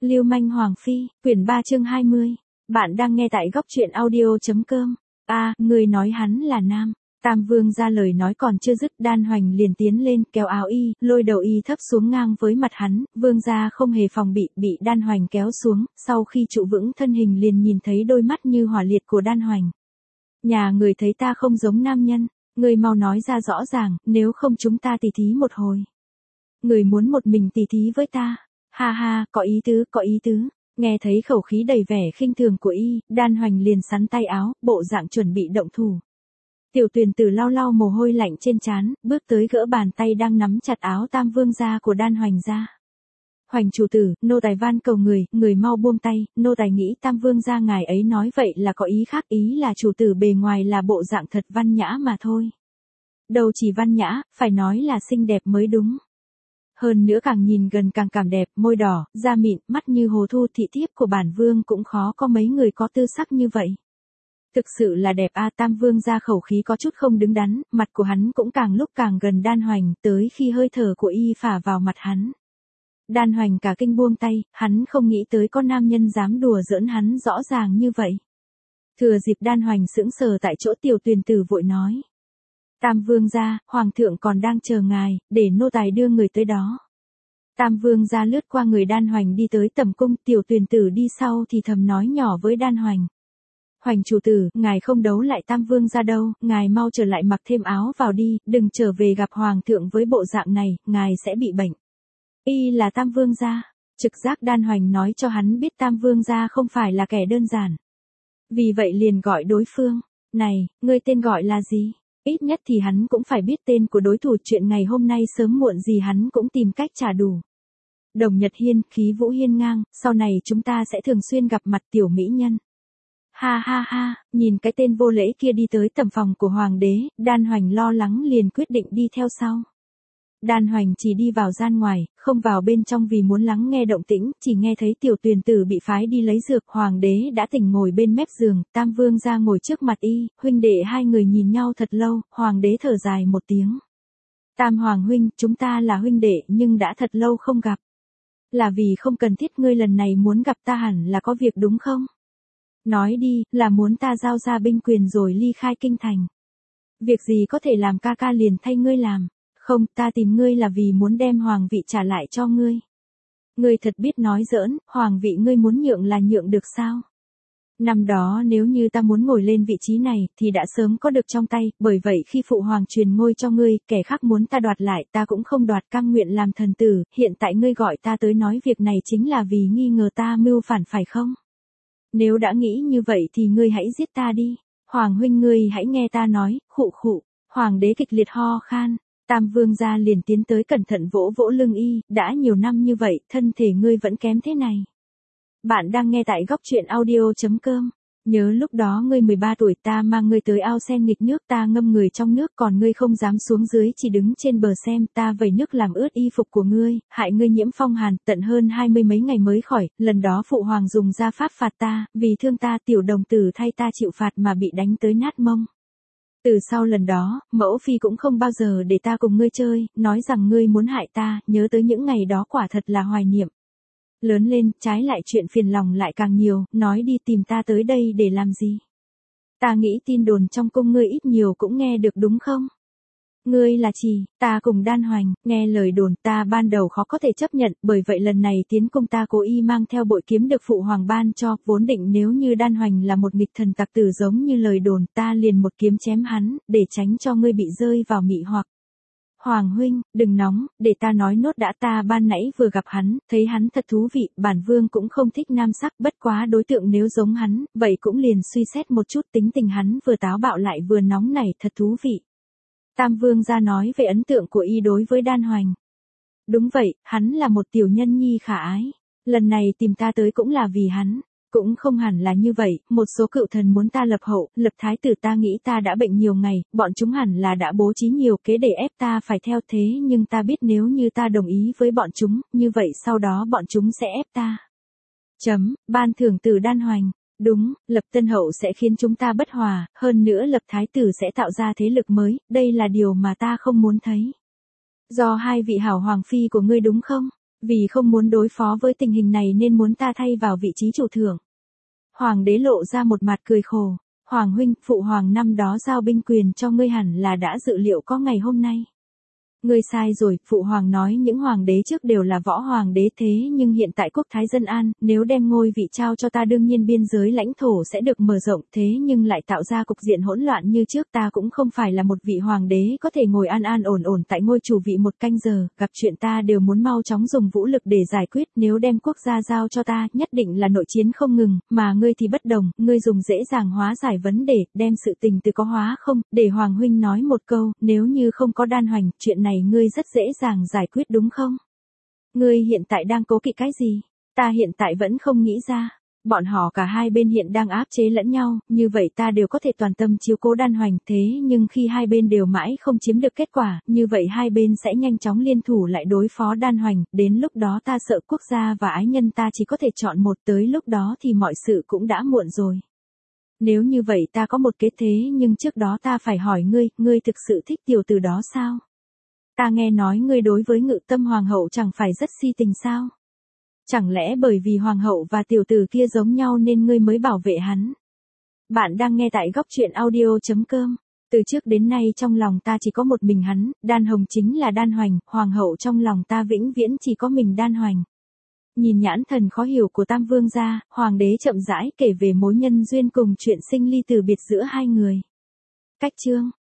Lưu manh Hoàng Phi, quyển 3 chương 20. Bạn đang nghe tại góc truyện audio.com. Người nói hắn là nam. Tam Vương ra lời nói còn chưa dứt, Đan Hoành liền tiến lên kéo áo y, lôi đầu y thấp xuống ngang với mặt hắn. Vương gia không hề phòng bị Đan Hoành kéo xuống, sau khi trụ vững thân hình liền nhìn thấy đôi mắt như hỏa liệt của Đan Hoành. Nhà người thấy ta không giống nam nhân, người mau nói ra rõ ràng, nếu không chúng ta tỉ thí một hồi. Người muốn một mình tỉ thí với ta. Ha ha, có ý tứ. Nghe thấy khẩu khí đầy vẻ khinh thường của y, Đan Hoành liền sắn tay áo, bộ dạng chuẩn bị động thủ. Tiểu Tuyền Tử lau lau mồ hôi lạnh trên trán, bước tới gỡ bàn tay đang nắm chặt áo Tam Vương gia của Đan Hoành ra. Hoành chủ tử, nô tài van cầu người mau buông tay, nô tài nghĩ Tam Vương gia ngài ấy nói vậy là có ý khác, ý là chủ tử bề ngoài là bộ dạng thật văn nhã mà thôi. Đâu chỉ văn nhã, phải nói là xinh đẹp mới đúng. Hơn nữa càng nhìn gần càng cảm đẹp, môi đỏ, da mịn, mắt như hồ thu, thị thiếp của bản vương cũng khó có mấy người có tư sắc như vậy. Thực sự là đẹp Tam Vương ra khẩu khí có chút không đứng đắn, mặt của hắn cũng càng lúc càng gần Đan Hoành, tới khi hơi thở của y phả vào mặt hắn. Đan Hoành cả kinh buông tay, hắn không nghĩ tới có nam nhân dám đùa giỡn hắn rõ ràng như vậy. Thừa dịp Đan Hoành sững sờ tại chỗ, Tiểu Tuyền Tử vội nói. Tam Vương gia, Hoàng thượng còn đang chờ ngài, để nô tài đưa người tới đó. Tam Vương gia lướt qua người Đan Hoành đi tới tầm cung, Tiểu Tuyền Tử đi sau thì thầm nói nhỏ với Đan Hoành. Hoành chủ tử, ngài không đấu lại Tam Vương gia đâu, ngài mau trở lại mặc thêm áo vào đi, đừng trở về gặp Hoàng thượng với bộ dạng này, ngài sẽ bị bệnh. Y là Tam Vương gia, trực giác Đan Hoành nói cho hắn biết Tam Vương gia không phải là kẻ đơn giản. Vì vậy liền gọi đối phương, này, ngươi tên gọi là gì? Ít nhất thì hắn cũng phải biết tên của đối thủ, chuyện ngày hôm nay sớm muộn gì hắn cũng tìm cách trả đủ. Đồng Nhật Hiên, khí vũ hiên ngang, sau này chúng ta sẽ thường xuyên gặp mặt tiểu mỹ nhân. Ha ha ha, nhìn cái tên vô lễ kia đi tới tầm phòng của Hoàng đế, Đan Hoành lo lắng liền quyết định đi theo sau. Đan Hoành chỉ đi vào gian ngoài, không vào bên trong vì muốn lắng nghe động tĩnh, chỉ nghe thấy Tiểu Tuyền Tử bị phái đi lấy dược, Hoàng đế đã tỉnh ngồi bên mép giường, Tam Vương ra ngồi trước mặt y, huynh đệ hai người nhìn nhau thật lâu, Hoàng đế thở dài một tiếng. Tam Hoàng huynh, chúng ta là huynh đệ nhưng đã thật lâu không gặp. Là vì không cần thiết ngươi lần này muốn gặp ta hẳn là có việc đúng không? Nói đi, là muốn ta giao ra binh quyền rồi ly khai kinh thành. Việc gì có thể làm ca ca liền thay ngươi làm. Không, ta tìm ngươi là vì muốn đem hoàng vị trả lại cho ngươi. Ngươi thật biết nói giỡn, hoàng vị ngươi muốn nhượng là nhượng được sao? Năm đó nếu như ta muốn ngồi lên vị trí này thì đã sớm có được trong tay, bởi vậy khi phụ hoàng truyền ngôi cho ngươi, kẻ khác muốn ta đoạt lại ta cũng không đoạt, cam nguyện làm thần tử, hiện tại ngươi gọi ta tới nói việc này chính là vì nghi ngờ ta mưu phản phải không? Nếu đã nghĩ như vậy thì ngươi hãy giết ta đi. Hoàng huynh ngươi hãy nghe ta nói, khụ khụ. Hoàng đế kịch liệt ho khan. Tam Vương gia liền tiến tới cẩn thận vỗ vỗ lưng y, đã nhiều năm như vậy, thân thể ngươi vẫn kém thế này. Bạn đang nghe tại góc truyện audio.com. Nhớ lúc đó ngươi 13 tuổi ta mang ngươi tới ao sen nghịch nước, ta ngâm người trong nước còn ngươi không dám xuống dưới chỉ đứng trên bờ xem, ta vẩy nước làm ướt y phục của ngươi, hại ngươi nhiễm phong hàn, tận hơn 20 mấy ngày mới khỏi, lần đó phụ hoàng dùng gia pháp phạt ta, vì thương ta Tiểu đồng tử thay ta chịu phạt mà bị đánh tới nát mông. Từ sau lần đó, mẫu phi cũng không bao giờ để ta cùng ngươi chơi, nói rằng ngươi muốn hại ta, nhớ tới những ngày đó quả thật là hoài niệm. Lớn lên, trái lại chuyện phiền lòng lại càng nhiều, nói đi tìm ta tới đây để làm gì? Ta nghĩ tin đồn trong cung ngươi ít nhiều cũng nghe được đúng không? Ngươi là Trì, ta cùng Đan Hoành, nghe lời đồn ta ban đầu khó có thể chấp nhận, bởi vậy lần này tiến cung ta cố ý mang theo bội kiếm được phụ hoàng ban cho, vốn định nếu như Đan Hoành là một nghịch thần tặc tử giống như lời đồn ta liền một kiếm chém hắn, để tránh cho ngươi bị rơi vào mị hoặc. Hoàng huynh, đừng nóng, để ta nói nốt đã, ta ban nãy vừa gặp hắn, thấy hắn thật thú vị, bản vương cũng không thích nam sắc, bất quá đối tượng nếu giống hắn, vậy cũng liền suy xét một chút, tính tình hắn vừa táo bạo lại vừa nóng nảy, thật thú vị. Tam Vương gia nói về ấn tượng của y đối với Đan Hoành. Đúng vậy, hắn là một tiểu nhân nhi khả ái. Lần này tìm ta tới cũng là vì hắn. Cũng không hẳn là như vậy, một số cựu thần muốn ta lập hậu, lập thái tử, ta nghĩ ta đã bệnh nhiều ngày, bọn chúng hẳn là đã bố trí nhiều kế để ép ta phải theo thế, nhưng ta biết nếu như ta đồng ý với bọn chúng, như vậy sau đó bọn chúng sẽ ép ta. Ban thưởng từ Đan Hoành. Đúng, lập tân hậu sẽ khiến chúng ta bất hòa, hơn nữa lập thái tử sẽ tạo ra thế lực mới, đây là điều mà ta không muốn thấy. Do hai vị hảo hoàng phi của ngươi đúng không? Vì không muốn đối phó với tình hình này nên muốn ta thay vào vị trí chủ thượng. Hoàng đế lộ ra một mặt cười khổ. Hoàng huynh, phụ hoàng năm đó giao binh quyền cho ngươi hẳn là đã dự liệu có ngày hôm nay. Ngươi sai rồi, phụ hoàng nói những hoàng đế trước đều là võ hoàng đế thế nhưng hiện tại quốc thái dân an, nếu đem ngôi vị trao cho ta đương nhiên biên giới lãnh thổ sẽ được mở rộng thế nhưng lại tạo ra cục diện hỗn loạn như trước ta cũng không phải là một vị hoàng đế có thể ngồi an an ổn ổn tại ngôi chủ vị một canh giờ, gặp chuyện ta đều muốn mau chóng dùng vũ lực để giải quyết nếu đem quốc gia giao cho ta nhất định là nội chiến không ngừng, mà ngươi thì bất đồng, ngươi dùng dễ dàng hóa giải vấn đề, đem sự tình từ có hóa không, để hoàng huynh nói một câu, nếu như không có đan hoành, chuyện này ngươi rất dễ dàng giải quyết đúng không? Ngươi hiện tại đang cố kỵ cái gì? Ta hiện tại vẫn không nghĩ ra. Bọn họ cả hai bên hiện đang áp chế lẫn nhau, như vậy ta đều có thể toàn tâm chiếu cố đan hoành thế nhưng khi hai bên đều mãi không chiếm được kết quả, như vậy hai bên sẽ nhanh chóng liên thủ lại đối phó đan hoành, đến lúc đó ta sợ quốc gia và ái nhân ta chỉ có thể chọn một tới lúc đó thì mọi sự cũng đã muộn rồi. Nếu như vậy ta có một kế thế nhưng trước đó ta phải hỏi ngươi thực sự thích tiểu tử đó sao? Ta nghe nói ngươi đối với Ngự Tâm hoàng hậu chẳng phải rất si tình sao? Chẳng lẽ bởi vì hoàng hậu và tiểu tử kia giống nhau nên ngươi mới bảo vệ hắn? Bạn đang nghe tại góc truyện audio.com. Từ trước đến nay trong lòng ta chỉ có một mình hắn, Đan Hồng chính là Đan Hoành, hoàng hậu trong lòng ta vĩnh viễn chỉ có mình Đan Hoành. Nhìn nhãn thần khó hiểu của Tam Vương gia, hoàng đế chậm rãi kể về mối nhân duyên cùng chuyện sinh ly từ biệt giữa hai người. Cách chương